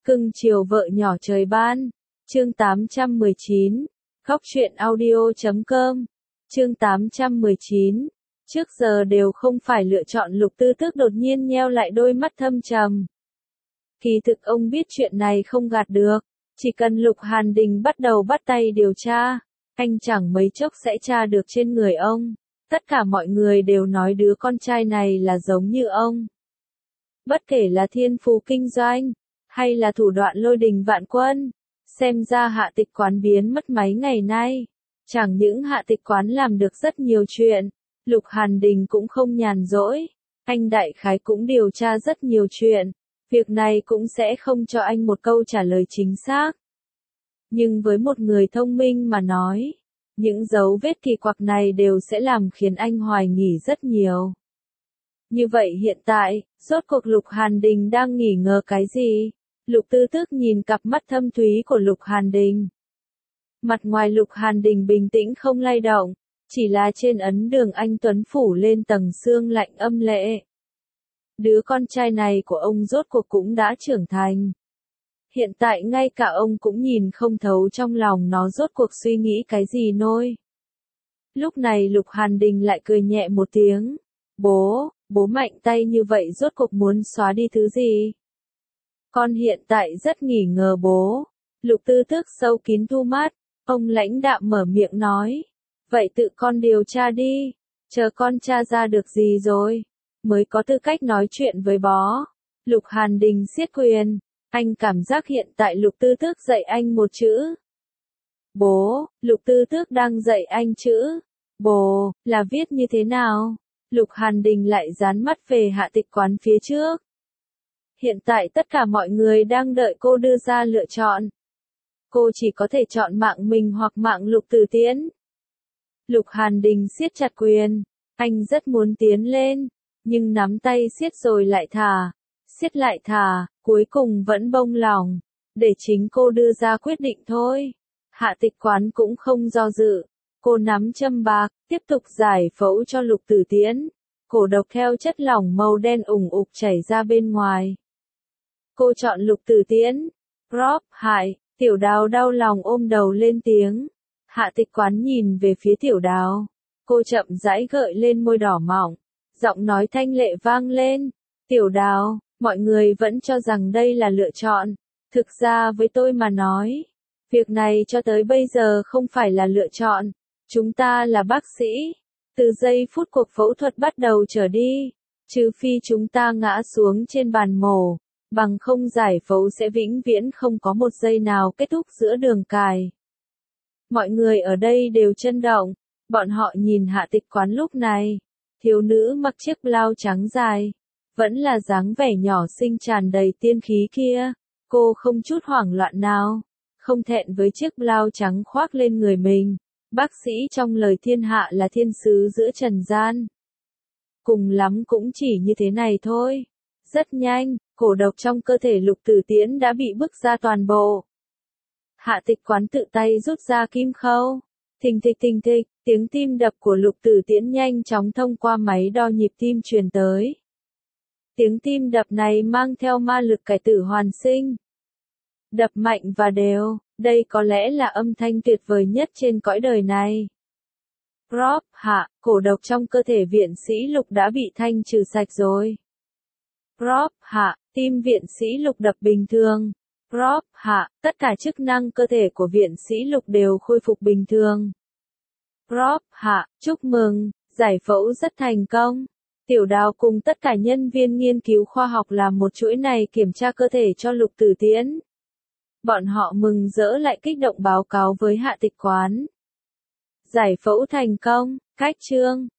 Cưng chiều vợ nhỏ trời ban. Chương 819. Khóc chuyện audio.com. Chương 819. Trước giờ đều không phải lựa chọn. Lục Tư Tước đột nhiên nheo lại đôi mắt thâm trầm. Kỳ thực ông biết chuyện này không gạt được. Chỉ cần Lục Hàn Đình bắt đầu bắt tay điều tra, anh chẳng mấy chốc sẽ tra được trên người ông. Tất cả mọi người đều nói đứa con trai này là giống như ông. Bất kể là thiên phú kinh doanh, hay là thủ đoạn lôi đình vạn quân, xem ra Hạ Tịch Quán biến mất mấy ngày nay. Chẳng những Hạ Tịch Quán làm được rất nhiều chuyện, Lục Hàn Đình cũng không nhàn rỗi. Anh đại khái cũng điều tra rất nhiều chuyện. Việc này cũng sẽ không cho anh một câu trả lời chính xác. Nhưng với một người thông minh mà nói, những dấu vết kỳ quặc này đều sẽ làm khiến anh hoài nghi rất nhiều. Như vậy hiện tại, rốt cuộc Lục Hàn Đình đang nghi ngờ cái gì? Lục Tư Tước nhìn cặp mắt thâm thúy của Lục Hàn Đình. Mặt ngoài Lục Hàn Đình bình tĩnh không lay động, chỉ là trên ấn đường anh tuấn phủ lên tầng sương lạnh âm lệ. Đứa con trai này của ông rốt cuộc cũng đã trưởng thành. Hiện tại ngay cả ông cũng nhìn không thấu trong lòng nó rốt cuộc suy nghĩ cái gì nôi. Lúc này Lục Hàn Đình lại cười nhẹ một tiếng. Bố mạnh tay như vậy rốt cuộc muốn xóa đi thứ gì? Con hiện tại rất nghi ngờ bố. Lục Tư Tước sâu kín thu mắt, ông lãnh đạm mở miệng nói. Vậy tự con điều tra đi, chờ con tra ra được gì rồi, mới có tư cách nói chuyện với bó. Lục Hàn Đình siết quyền, anh cảm giác hiện tại Lục Tư Tước dạy anh một chữ. Bố, Lục Tư Tước đang dạy anh chữ. Bố, là viết như thế nào? Lục Hàn Đình lại dán mắt về Hạ Tịch Quán phía trước. Hiện tại tất cả mọi người đang đợi cô đưa ra lựa chọn. Cô chỉ có thể chọn mạng mình hoặc mạng Lục Tử Tiễn. Lục Hàn Đình siết chặt quyền, anh rất muốn tiến lên, nhưng nắm tay siết rồi lại thả, siết lại thả, cuối cùng vẫn bông lỏng, để chính cô đưa ra quyết định thôi. Hạ Tịch Quán cũng không do dự, cô nắm châm bạc, tiếp tục giải phẫu cho Lục Tử Tiễn. Cổ độc theo chất lỏng màu đen ủng ục chảy ra bên ngoài. Cô chọn Lục Tử Tiễn. Hại, Tiểu Đào đau lòng ôm đầu lên tiếng. Hạ Tịch Quán nhìn về phía Tiểu Đào. Cô chậm rãi gợi lên môi đỏ mỏng. Giọng nói thanh lệ vang lên. Tiểu Đào, mọi người vẫn cho rằng đây là lựa chọn. Thực ra với tôi mà nói, việc này cho tới bây giờ không phải là lựa chọn. Chúng ta là bác sĩ. Từ giây phút cuộc phẫu thuật bắt đầu trở đi, trừ phi chúng ta ngã xuống trên bàn mổ, bằng không giải phẫu sẽ vĩnh viễn không có một giây nào kết thúc giữa đường cài. Mọi người ở đây đều chấn động, bọn họ nhìn Hạ Tịch Quán lúc này, thiếu nữ mặc chiếc blau trắng dài, vẫn là dáng vẻ nhỏ xinh tràn đầy tiên khí kia, cô không chút hoảng loạn nào, không thẹn với chiếc blau trắng khoác lên người mình. Bác sĩ trong lời thiên hạ là thiên sứ giữa trần gian. Cùng lắm cũng chỉ như thế này thôi. Rất nhanh, cổ độc trong cơ thể Lục Tử Tiễn đã bị bức ra toàn bộ. Hạ Tịch Quán tự tay rút ra kim khâu. Thình thịch, tiếng tim đập của Lục Tử Tiễn nhanh chóng thông qua máy đo nhịp tim truyền tới. Tiếng tim đập này mang theo ma lực cải tử hoàn sinh. Đập mạnh và đều. Đây có lẽ là âm thanh tuyệt vời nhất trên cõi đời này. Cổ độc trong cơ thể viện sĩ Lục đã bị thanh trừ sạch rồi. Tim viện sĩ Lục đập bình thường. Tất cả chức năng cơ thể của viện sĩ Lục đều khôi phục bình thường. Chúc mừng, giải phẫu rất thành công. Tiểu Đào cùng tất cả nhân viên nghiên cứu khoa học làm một chuỗi này kiểm tra cơ thể cho Lục Tử Tiễn. Bọn họ mừng rỡ lại kích động báo cáo với Hạ Tịch Quán. Giải phẫu thành công, cách chương.